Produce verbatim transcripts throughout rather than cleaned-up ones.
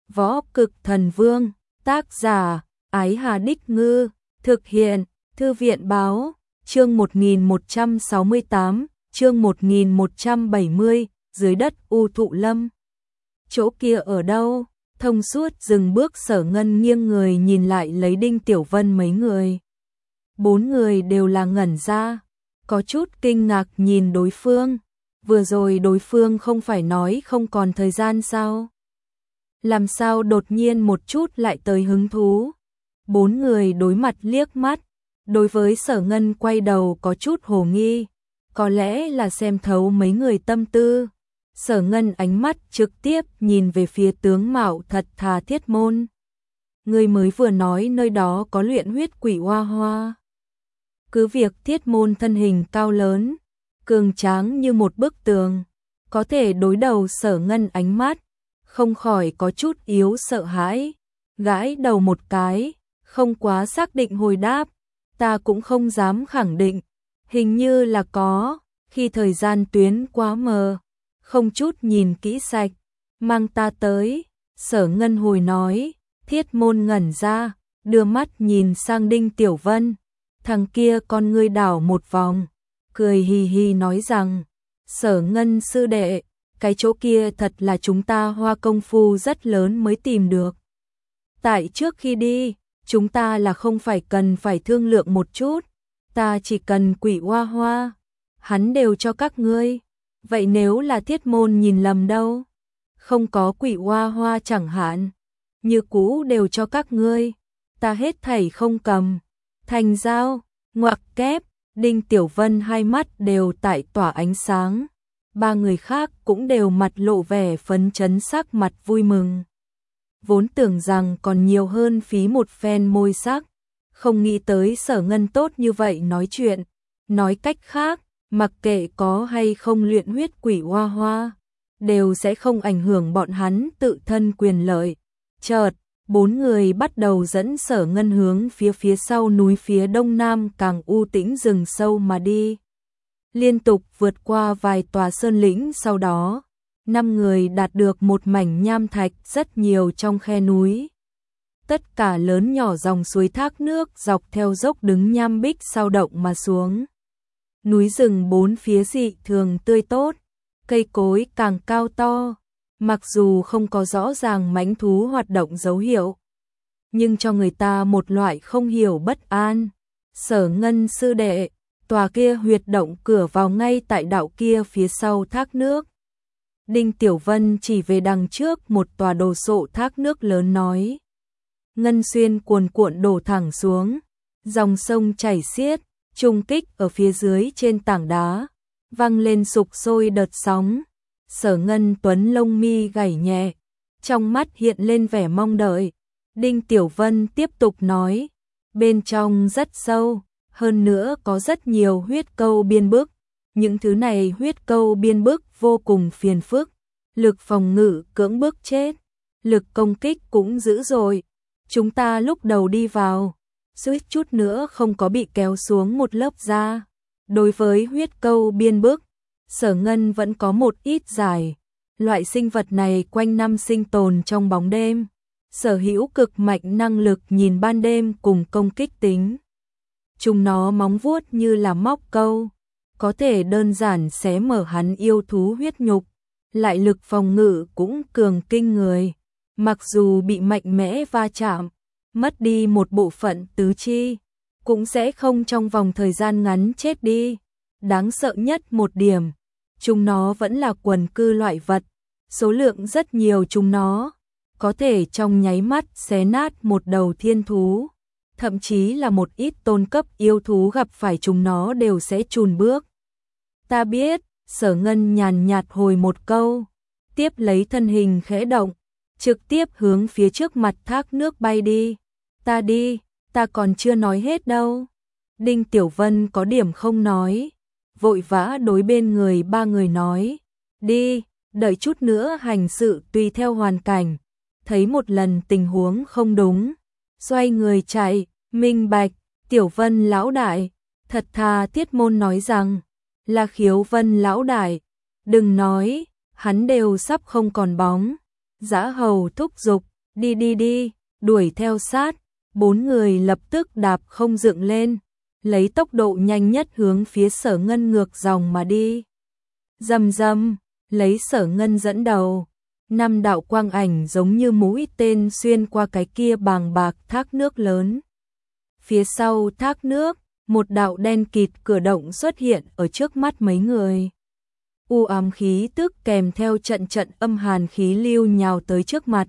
Võ Cực Thần Vương, tác giả, Ái Hà Đích Ngư, thực hiện, Thư viện Báo, chương một nghìn một trăm sáu mươi tám, chương một nghìn một trăm bảy mươi, dưới đất U Thụ Lâm. Chỗ kia ở đâu? Thông suốt dừng bước, Sở Ngân nghiêng người nhìn lại lấy Đinh Tiểu Vân mấy người. Bốn người đều là ngẩn ra, có chút kinh ngạc nhìn đối phương. Vừa rồi đối phương không phải nói không còn thời gian sao? Làm sao đột nhiên một chút lại tới hứng thú? Bốn người đối mặt liếc mắt, đối với Sở Ngân quay đầu có chút hồ nghi, có lẽ là xem thấu mấy người tâm tư. Sở Ngân ánh mắt trực tiếp nhìn về phía tướng mạo thật thà Thiết Môn. Người mới vừa nói nơi đó có luyện huyết quỷ hoa hoa. Cứ việc Thiết Môn thân hình cao lớn, cường tráng như một bức tường, có thể đối đầu Sở Ngân ánh mắt, không khỏi có chút yếu sợ hãi, gãi đầu một cái, không quá xác định hồi đáp, ta cũng không dám khẳng định, hình như là có, khi thời gian tuyến quá mờ, không chút nhìn kỹ sạch, mang ta tới. Sở Ngân hồi nói. Thiết Môn ngẩn ra, đưa mắt nhìn sang Đinh Tiểu Vân, thằng kia con ngươi đảo một vòng, cười hì hì nói rằng, Sở Ngân sư đệ, cái chỗ kia thật là chúng ta hoa công phu rất lớn mới tìm được. Tại trước khi đi, chúng ta là không phải cần phải thương lượng một chút, ta chỉ cần quỷ hoa hoa, hắn đều cho các ngươi. Vậy nếu là Thiết Môn nhìn lầm đâu? Không có quỷ hoa hoa chẳng hạn, như cũ đều cho các ngươi, ta hết thảy không cầm. Thành giao, ngoặc kép, Đinh Tiểu Vân hai mắt đều tại tỏa ánh sáng. Ba người khác cũng đều mặt lộ vẻ phấn chấn, sắc mặt vui mừng. Vốn tưởng rằng còn nhiều hơn phí một phen môi sắc, không nghĩ tới Sở Ngân tốt như vậy nói chuyện. Nói cách khác, mặc kệ có hay không luyện huyết quỷ hoa hoa, đều sẽ không ảnh hưởng bọn hắn tự thân quyền lợi. Chợt, bốn người bắt đầu dẫn Sở Ngân hướng phía phía sau núi phía đông nam càng u tĩnh rừng sâu mà đi. Liên tục vượt qua vài tòa sơn lĩnh, sau đó, năm người đạt được một mảnh nham thạch rất nhiều trong khe núi. Tất cả lớn nhỏ dòng suối thác nước dọc theo dốc đứng nham bích sao động mà xuống. Núi rừng bốn phía dị thường tươi tốt, cây cối càng cao to, mặc dù không có rõ ràng mãnh thú hoạt động dấu hiệu, nhưng cho người ta một loại không hiểu bất an. Sở Ngân sư đệ, tòa kia huyệt động cửa vào ngay tại đạo kia phía sau thác nước. Đinh Tiểu Vân chỉ về đằng trước một tòa đồ sộ thác nước lớn nói. Ngân xuyên cuồn cuộn đổ thẳng xuống, dòng sông chảy xiết, trùng kích ở phía dưới trên tảng đá, vang lên sục sôi đợt sóng. Sở Ngân tuấn lông mi gảy nhẹ, trong mắt hiện lên vẻ mong đợi. Đinh Tiểu Vân tiếp tục nói, bên trong rất sâu, hơn nữa có rất nhiều huyết câu biên bức. Những thứ này huyết câu biên bức vô cùng phiền phức, lực phòng ngự cưỡng bức chết, lực công kích cũng dữ dội. Chúng ta lúc đầu đi vào, suýt chút nữa không có bị kéo xuống một lớp da. Đối với huyết câu biên bức, Sở Ngân vẫn có một ít giải. Loại sinh vật này quanh năm sinh tồn trong bóng đêm, sở hữu cực mạnh năng lực nhìn ban đêm cùng công kích tính. Chúng nó móng vuốt như là móc câu, có thể đơn giản xé mở hắn yêu thú huyết nhục, lại lực phòng ngự cũng cường kinh người. Mặc dù bị mạnh mẽ va chạm, mất đi một bộ phận tứ chi, cũng sẽ không trong vòng thời gian ngắn chết đi. Đáng sợ nhất một điểm, chúng nó vẫn là quần cư loại vật, số lượng rất nhiều, chúng nó có thể trong nháy mắt xé nát một đầu thiên thú, thậm chí là một ít tôn cấp yêu thú gặp phải chúng nó đều sẽ chùn bước. Ta biết, Sở Ngân nhàn nhạt hồi một câu, tiếp lấy thân hình khẽ động, trực tiếp hướng phía trước mặt thác nước bay đi. Ta đi, ta còn chưa nói hết đâu. Đinh Tiểu Vân có điểm không nói, vội vã đối bên người ba người nói, đi, đợi chút nữa hành sự tùy theo hoàn cảnh, thấy một lần tình huống không đúng, xoay người chạy. Minh bạch. Tiểu Vân lão đại, thật thà Thiết Môn nói rằng, là Khiếu Vân lão đại, đừng nói, hắn đều sắp không còn bóng. Dã Hầu thúc giục, Đi đi đi, đuổi theo sát, bốn người lập tức đạp không dựng lên, lấy tốc độ nhanh nhất hướng phía Sở Ngân ngược dòng mà đi. Rầm rầm, lấy Sở Ngân dẫn đầu, năm đạo quang ảnh giống như mũi tên xuyên qua cái kia bàng bạc thác nước lớn. Phía sau thác nước, một đạo đen kịt cửa động xuất hiện ở trước mắt mấy người. U ám khí tức kèm theo trận trận âm hàn khí lưu nhào tới trước mặt.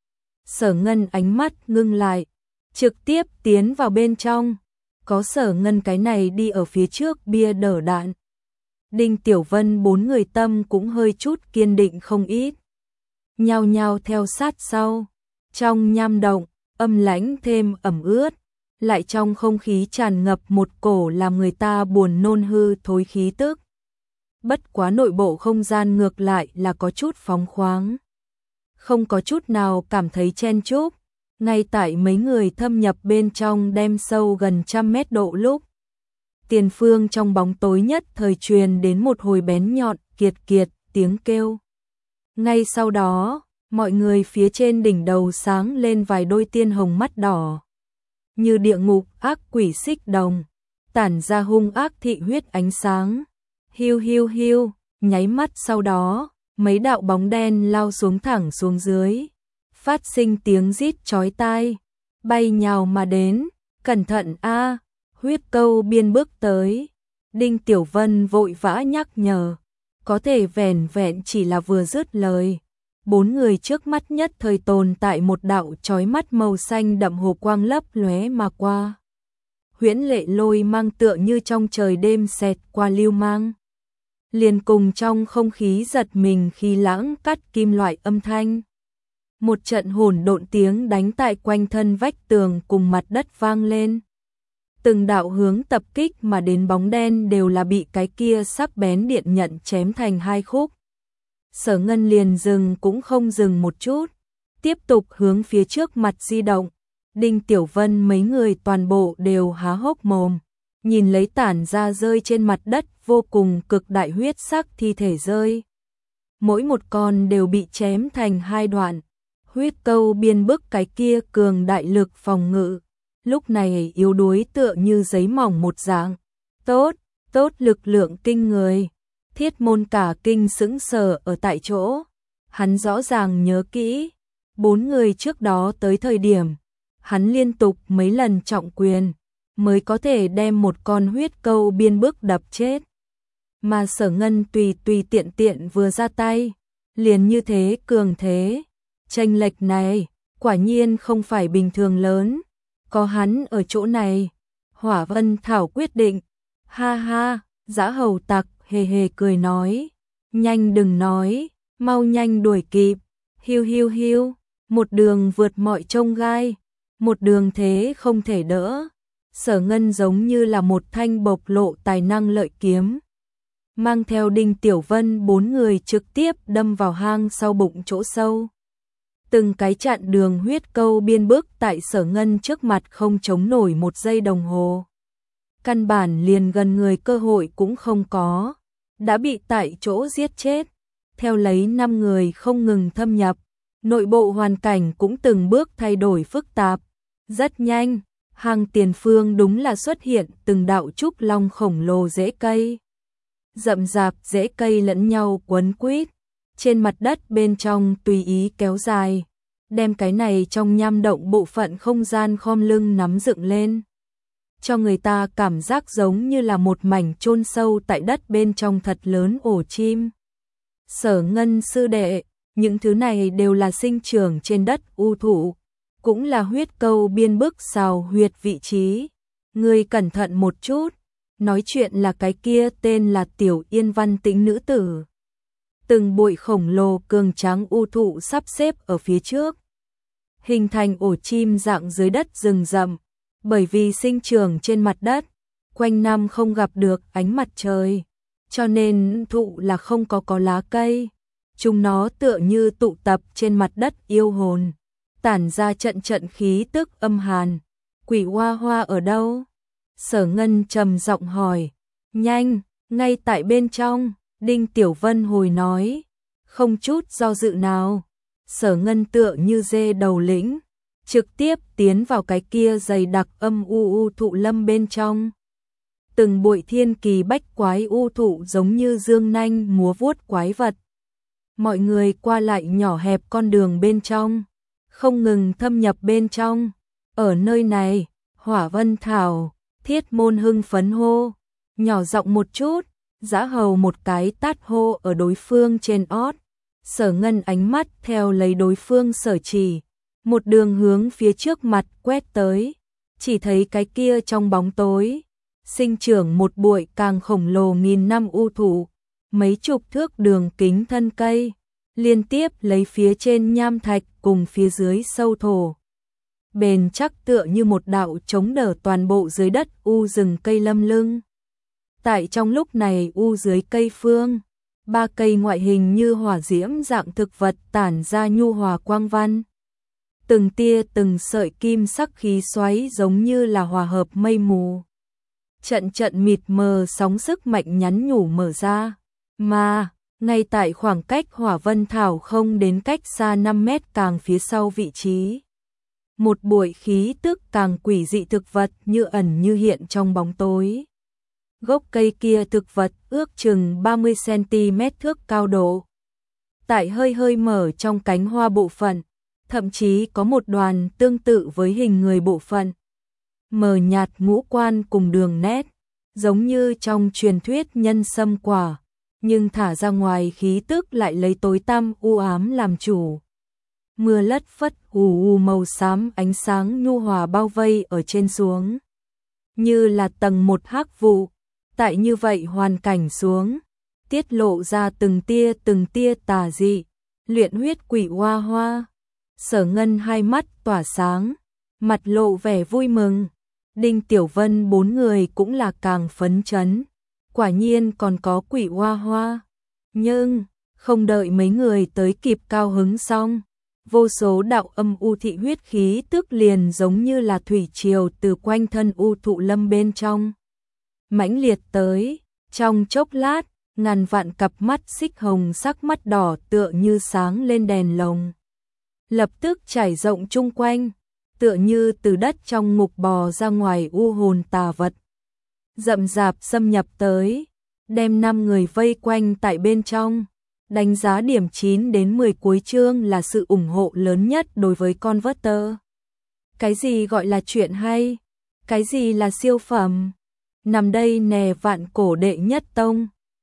Sở Ngân ánh mắt ngưng lại, trực tiếp tiến vào bên trong. Có Sở Ngân cái này đi ở phía trước bia đỡ đạn. Đinh Tiểu Vân bốn người tâm cũng hơi chút kiên định không ít. Nhao nhao theo sát sau. Trong nham động, âm lãnh thêm ẩm ướt. Lại trong không khí tràn ngập một cổ làm người ta buồn nôn hư thối khí tức. Bất quá nội bộ không gian ngược lại là có chút phóng khoáng. Không có chút nào cảm thấy chen chúc. Ngay tại mấy người thâm nhập bên trong đem sâu gần trăm mét độ lúc. Tiền phương trong bóng tối nhất thời truyền đến một hồi bén nhọn kiệt kiệt tiếng kêu. Ngay sau đó, mọi người phía trên đỉnh đầu sáng lên vài đôi tiên hồng mắt đỏ. Như địa ngục ác quỷ xích đồng, tản ra hung ác thị huyết ánh sáng. Hiu hiu hiu, nháy mắt sau đó, mấy đạo bóng đen lao xuống thẳng xuống dưới, phát sinh tiếng rít chói tai, bay nhào mà đến, cẩn thận a, huyết câu biên bước tới. Đinh Tiểu Vân vội vã nhắc nhở, có thể vẻn vẹn chỉ là vừa dứt lời. Bốn người trước mắt nhất thời tồn tại một đạo chói mắt màu xanh đậm hồ quang lấp lóe mà qua. Huyễn lệ lôi mang tựa như trong trời đêm xẹt qua lưu mang. Liền cùng trong không khí giật mình khi lãng cắt kim loại âm thanh. Một trận hỗn độn tiếng đánh tại quanh thân vách tường cùng mặt đất vang lên. Từng đạo hướng tập kích mà đến bóng đen đều là bị cái kia sắc bén điện nhận chém thành hai khúc. Sở Ngân liền dừng cũng không dừng một chút, tiếp tục hướng phía trước mặt di động. Đinh Tiểu Vân mấy người toàn bộ đều há hốc mồm, nhìn lấy tản ra rơi trên mặt đất vô cùng cực đại huyết sắc thi thể rơi. Mỗi một con đều bị chém thành hai đoạn, huyết câu biên bức cái kia cường đại lực phòng ngự. Lúc này yếu đuối tựa như giấy mỏng một dạng. Tốt, tốt lực lượng kinh người. Thiết Môn cả kinh sững sờ ở tại chỗ. Hắn rõ ràng nhớ kỹ, bốn người trước đó tới thời điểm, hắn liên tục mấy lần trọng quyền, mới có thể đem một con huyết câu biên bức đập chết. Mà Sở Ngân tùy tùy tiện tiện vừa ra tay, liền như thế cường thế. Chênh lệch này, quả nhiên không phải bình thường lớn. Có hắn ở chỗ này, Hỏa Vân Thảo quyết định. Ha ha, Dã Hầu Tặc hề hề cười nói, nhanh đừng nói, mau nhanh đuổi kịp. Hiu hiu hiu, một đường vượt mọi chông gai, một đường thế không thể đỡ. Sở Ngân giống như là một thanh bộc lộ tài năng lợi kiếm, mang theo Đinh Tiểu Vân bốn người trực tiếp đâm vào hang sau bụng chỗ sâu. Từng cái chặn đường huyết câu biên bức tại Sở Ngân trước mặt không chống nổi một giây đồng hồ. Căn bản liền gần người cơ hội cũng không có, đã bị tại chỗ giết chết. Theo lấy năm người không ngừng thâm nhập, nội bộ hoàn cảnh cũng từng bước thay đổi phức tạp. Rất nhanh, hang tiền phương đúng là xuất hiện từng đạo trúc long khổng lồ rễ cây. Rậm rạp rễ cây lẫn nhau quấn quýt, trên mặt đất bên trong tùy ý kéo dài, đem cái này trong nham động bộ phận không gian khom lưng nắm dựng lên. Cho người ta cảm giác giống như là một mảnh chôn sâu tại đất bên trong thật lớn ổ chim. Sở Ngân sư đệ, những thứ này đều là sinh trưởng trên đất u thụ, cũng là huyết câu biên bức xào huyệt vị trí. Ngươi cẩn thận một chút, nói chuyện là cái kia tên là Tiểu Yên Văn Tĩnh nữ tử. Từng bụi khổng lồ cường tráng u thụ sắp xếp ở phía trước, hình thành ổ chim dạng dưới đất rừng rậm. Bởi vì sinh trưởng trên mặt đất, quanh năm không gặp được ánh mặt trời, cho nên thụ là không có có lá cây. Chúng nó tựa như tụ tập trên mặt đất yêu hồn, tản ra trận trận khí tức âm hàn. Quỷ Hoa Hoa ở đâu? Sở Ngân trầm giọng hỏi. Nhanh, ngay tại bên trong, Đinh Tiểu Vân hồi nói, không chút do dự nào. Sở Ngân tựa như dê đầu lĩnh, trực tiếp tiến vào cái kia dày đặc âm u u thụ lâm bên trong. Từng bụi thiên kỳ bách quái u thụ giống như dương nanh múa vuốt quái vật. Mọi người qua lại nhỏ hẹp con đường bên trong, không ngừng thâm nhập bên trong. Ở nơi này, Hỏa Vân Thảo, Thiết Môn hưng phấn hô, nhỏ giọng một chút, Dã Hầu một cái tát hô ở đối phương trên ót. Sở Ngân ánh mắt theo lấy đối phương sở chỉ, một đường hướng phía trước mặt quét tới, chỉ thấy cái kia trong bóng tối, sinh trưởng một bụi càng khổng lồ nghìn năm u thụ, mấy chục thước đường kính thân cây, liên tiếp lấy phía trên nham thạch cùng phía dưới sâu thổ. Bền chắc tựa như một đạo chống đỡ toàn bộ dưới đất u rừng cây lâm lưng. Tại trong lúc này u dưới cây phương, ba cây ngoại hình như hỏa diễm dạng thực vật tản ra nhu hòa quang văn. Từng tia từng sợi kim sắc khí xoáy giống như là hòa hợp mây mù. Trận trận mịt mờ sóng sức mạnh nhắn nhủ mở ra, mà ngay tại khoảng cách Hỏa Vân Thảo không đến cách xa năm mét càng phía sau vị trí. Một bụi khí tức càng quỷ dị thực vật như ẩn như hiện trong bóng tối. Gốc cây kia thực vật ước chừng ba mươi xăng-ti-mét thước cao độ. Tại hơi hơi mở trong cánh hoa bộ phận, thậm chí có một đoàn tương tự với hình người bộ phận. Mờ nhạt ngũ quan cùng đường nét, giống như trong truyền thuyết nhân sâm quả, nhưng thả ra ngoài khí tức lại lấy tối tăm u ám làm chủ. Mưa lất phất ù ù màu xám ánh sáng nhu hòa bao vây ở trên xuống. Như là tầng một hắc vụ, tại như vậy hoàn cảnh xuống, tiết lộ ra từng tia từng tia tà dị, luyện huyết quỷ hoa hoa. Sở Ngân hai mắt tỏa sáng, mặt lộ vẻ vui mừng. Đinh Tiểu Vân bốn người cũng là càng phấn chấn. Quả nhiên còn có quỷ hoa hoa. Nhưng, không đợi mấy người tới kịp cao hứng xong, vô số đạo âm u thị huyết khí tức liền giống như là thủy triều từ quanh thân u thụ lâm bên trong. Mãnh liệt tới, trong chốc lát, ngàn vạn cặp mắt xích hồng sắc mắt đỏ tựa như sáng lên đèn lồng. Lập tức trải rộng chung quanh, tựa như từ đất trong ngục bò ra ngoài u hồn tà vật. Rậm rạp xâm nhập tới, đem năm người vây quanh tại bên trong. Đánh giá điểm chín đến mười cuối chương là sự ủng hộ lớn nhất đối với Converter. Cái gì gọi là chuyện hay? Cái gì là siêu phẩm? Nằm đây nè vạn cổ đệ nhất tông.